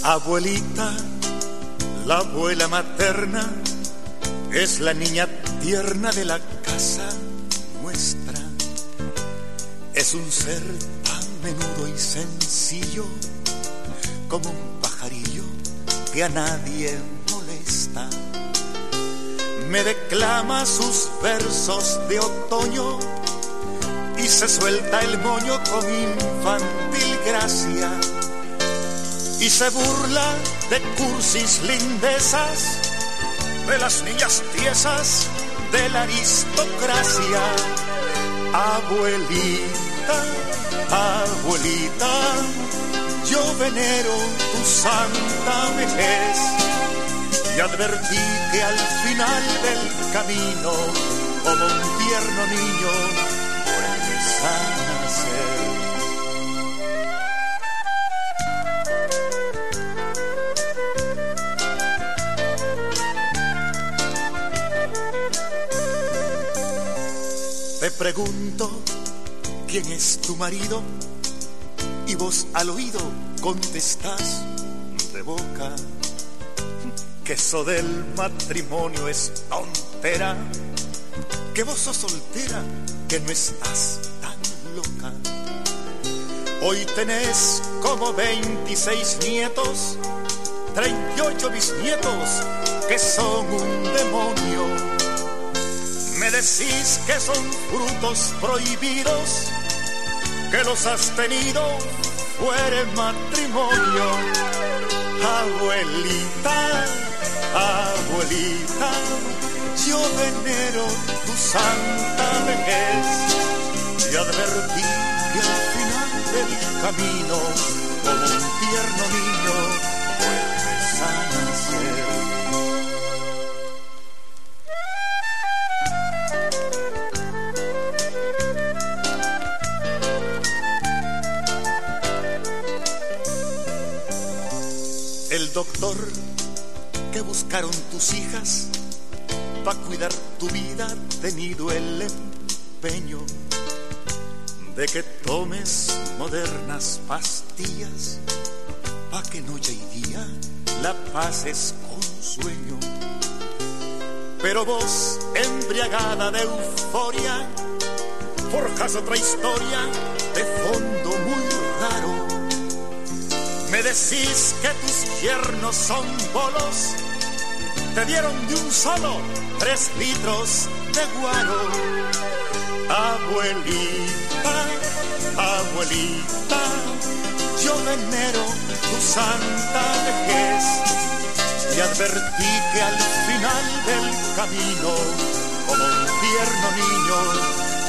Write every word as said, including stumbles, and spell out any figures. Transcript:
Abuelita, la abuela materna, es la niña tierna de la casa nuestra. Es un ser tan menudo y sencillo como un pajarillo que a nadie molesta. Me declama sus versos de otoño y se suelta el moño con infantil gracia y se burla de cursis lindezas de las niñas tiesas de la aristocracia. Abuelita, abuelita, yo venero tu santa vejez y advertí que al final del camino, como un tierno niño, vuelves a nacer. Te pregunto quién es tu marido y vos al oído contestás de boca que eso del matrimonio es tontera, que vos sos soltera, que no estás tan loca. Hoy tenés como veintiséis nietos, treinta y ocho bisnietos que son un demonio. Me decís que son frutos prohibidos, que los has tenido fuera de matrimonio. Abuelita, abuelita, yo venero tu santa vejez y advertí que al final del camino, como un tierno niño, vuelves a nacer. El doctor que buscaron tus hijas pa' cuidar tu vida ha tenido el empeño de que tomes modernas pastillas pa' que noche y día la pases con sueño. Pero vos, embriagada de euforia, forjas otra historia de fondo muy raro. Me decís que tus yernos son bolos, te dieron de un solo tres litros de guaro. Abuelita, abuelita, yo venero tu santa vejez y advertí que al final del camino, como un tierno niño,